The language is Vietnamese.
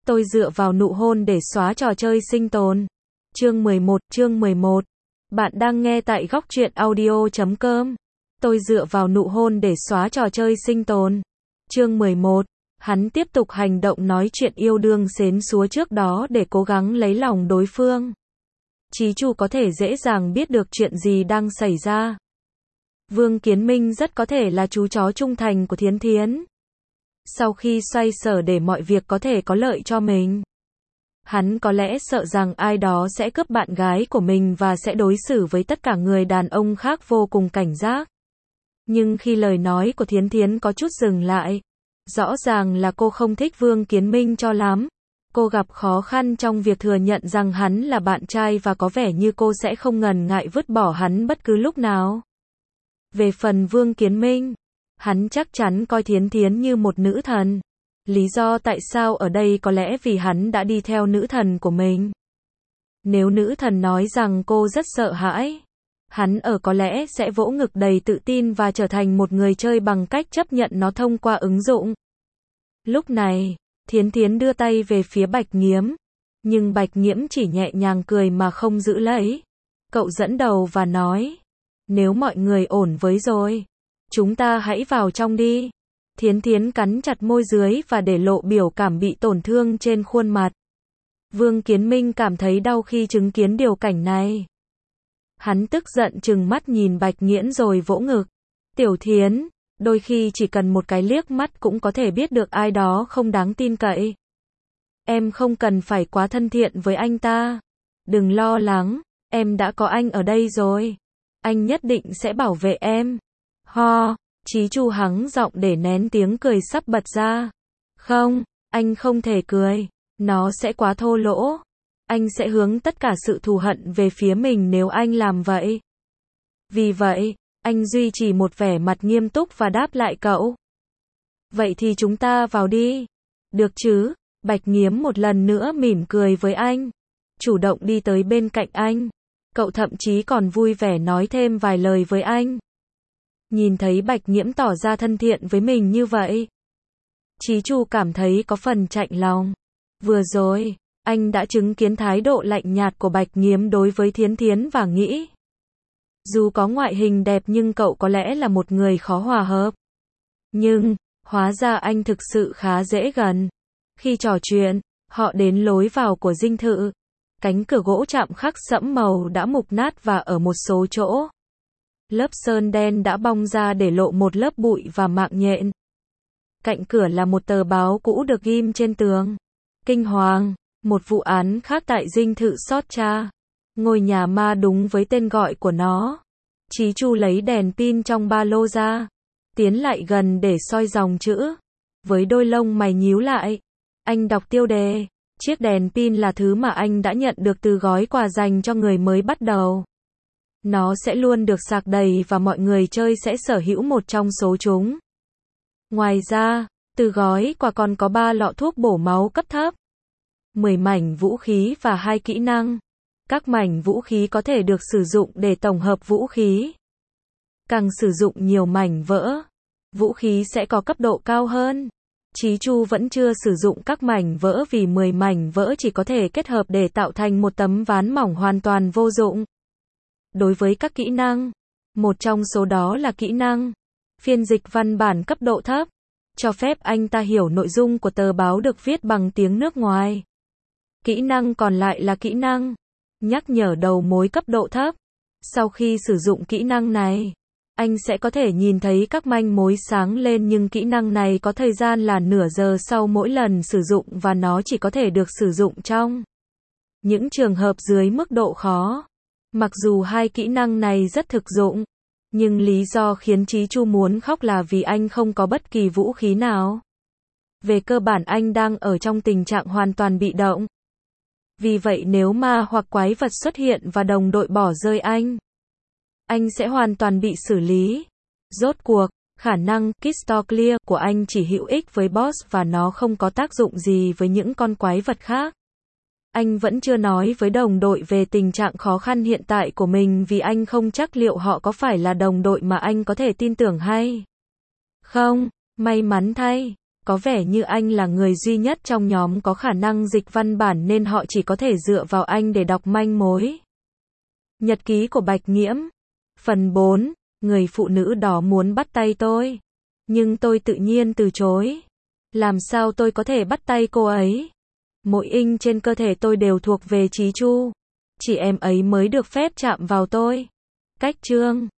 Tôi dựa vào nụ hôn để xóa trò chơi sinh tồn. Chương 11. Bạn đang nghe tại góc truyện audio.com. Tôi dựa vào nụ hôn để xóa trò chơi sinh tồn. Chương 11. Hắn tiếp tục hành động nói chuyện yêu đương xến xúa trước đó để cố gắng lấy lòng đối phương. Chí Chu có thể dễ dàng biết được chuyện gì đang xảy ra. Vương Kiến Minh rất có thể là chú chó trung thành của Thiến Thiến. Sau khi xoay sở để mọi việc có thể có lợi cho mình, hắn có lẽ sợ rằng ai đó sẽ cướp bạn gái của mình và sẽ đối xử với tất cả người đàn ông khác vô cùng cảnh giác. Nhưng khi lời nói của Thiến Thiến có chút dừng lại, rõ ràng là cô không thích Vương Kiến Minh cho lắm. Cô gặp khó khăn trong việc thừa nhận rằng hắn là bạn trai và có vẻ như cô sẽ không ngần ngại vứt bỏ hắn bất cứ lúc nào. Về phần Vương Kiến Minh, hắn chắc chắn coi Thiến Thiến như một nữ thần. Lý do tại sao ở đây có lẽ vì hắn đã đi theo nữ thần của mình. Nếu nữ thần nói rằng cô rất sợ hãi, hắn có lẽ sẽ vỗ ngực đầy tự tin và trở thành một người chơi bằng cách chấp nhận nó thông qua ứng dụng. Lúc này, Thiến Thiến đưa tay về phía Bạch Nghiễm, nhưng Bạch Nghiễm chỉ nhẹ nhàng cười mà không giữ lấy. Cậu dẫn đầu và nói, nếu mọi người ổn với rồi, chúng ta hãy vào trong đi. Thiến Thiến cắn chặt môi dưới và để lộ biểu cảm bị tổn thương trên khuôn mặt. Vương Kiến Minh cảm thấy đau khi chứng kiến điều cảnh này. Hắn tức giận trừng mắt nhìn Bạch Nghiễm rồi vỗ ngực. Tiểu Thiến, đôi khi chỉ cần một cái liếc mắt cũng có thể biết được ai đó không đáng tin cậy. Em không cần phải quá thân thiện với anh ta. Đừng lo lắng, em đã có anh ở đây rồi. Anh nhất định sẽ bảo vệ em. Ho, Chí Chu hắng giọng để nén tiếng cười sắp bật ra. Không, anh không thể cười. Nó sẽ quá thô lỗ. Anh sẽ hướng tất cả sự thù hận về phía mình nếu anh làm vậy. Vì vậy, anh duy trì một vẻ mặt nghiêm túc và đáp lại cậu. Vậy thì chúng ta vào đi. Được chứ? Bạch Nghiễm một lần nữa mỉm cười với anh. Chủ động đi tới bên cạnh anh. Cậu thậm chí còn vui vẻ nói thêm vài lời với anh. Nhìn thấy Bạch Nghiễm tỏ ra thân thiện với mình như vậy, Chí Chu cảm thấy có phần chạnh lòng. Vừa rồi, anh đã chứng kiến thái độ lạnh nhạt của Bạch Nghiễm đối với Thiến Thiến và nghĩ, dù có ngoại hình đẹp nhưng cậu có lẽ là một người khó hòa hợp. Nhưng, hóa ra anh thực sự khá dễ gần. Khi trò chuyện, họ đến lối vào của dinh thự. Cánh cửa gỗ chạm khắc sẫm màu đã mục nát và ở một số chỗ, lớp sơn đen đã bong ra để lộ một lớp bụi và mạng nhện. Cạnh cửa là một tờ báo cũ được ghim trên tường. Kinh hoàng, một vụ án khác tại dinh thự Sotcha. Ngôi nhà ma đúng với tên gọi của nó. Chí Chu lấy đèn pin trong ba lô ra, tiến lại gần để soi dòng chữ. Với đôi lông mày nhíu lại, anh đọc tiêu đề. Chiếc đèn pin là thứ mà anh đã nhận được từ gói quà dành cho người mới bắt đầu. Nó sẽ luôn được sạc đầy và mọi người chơi sẽ sở hữu một trong số chúng. Ngoài ra, từ gói quà còn có 3 lọ thuốc bổ máu cấp thấp, 10 mảnh vũ khí và 2 kỹ năng. Các mảnh vũ khí có thể được sử dụng để tổng hợp vũ khí. Càng sử dụng nhiều mảnh vỡ, vũ khí sẽ có cấp độ cao hơn. Chí Chu vẫn chưa sử dụng các mảnh vỡ vì 10 mảnh vỡ chỉ có thể kết hợp để tạo thành một tấm ván mỏng hoàn toàn vô dụng. Đối với các kỹ năng, một trong số đó là kỹ năng phiên dịch văn bản cấp độ thấp, cho phép anh ta hiểu nội dung của tờ báo được viết bằng tiếng nước ngoài. Kỹ năng còn lại là kỹ năng nhắc nhở đầu mối cấp độ thấp. Sau khi sử dụng kỹ năng này, anh sẽ có thể nhìn thấy các manh mối sáng lên, nhưng kỹ năng này có thời gian là nửa giờ sau mỗi lần sử dụng và nó chỉ có thể được sử dụng trong những trường hợp dưới mức độ khó. Mặc dù hai kỹ năng này rất thực dụng, nhưng lý do khiến Chí Chu muốn khóc là vì anh không có bất kỳ vũ khí nào. Về cơ bản anh đang ở trong tình trạng hoàn toàn bị động. Vì vậy nếu ma hoặc quái vật xuất hiện và đồng đội bỏ rơi anh sẽ hoàn toàn bị xử lý. Rốt cuộc, khả năng Pistol Clear của anh chỉ hữu ích với boss và nó không có tác dụng gì với những con quái vật khác. Anh vẫn chưa nói với đồng đội về tình trạng khó khăn hiện tại của mình vì anh không chắc liệu họ có phải là đồng đội mà anh có thể tin tưởng hay không. May mắn thay, Có vẻ như anh là người duy nhất trong nhóm có khả năng dịch văn bản nên họ chỉ có thể dựa vào anh để đọc manh mối. Nhật ký của Bạch Nghiễm. Phần 4. Người phụ nữ đó muốn bắt tay tôi. Nhưng tôi tự nhiên từ chối. Làm sao tôi có thể bắt tay cô ấy? Mỗi inch trên cơ thể tôi đều thuộc về Chí Chu. Chỉ em ấy mới được phép chạm vào tôi. Cách chương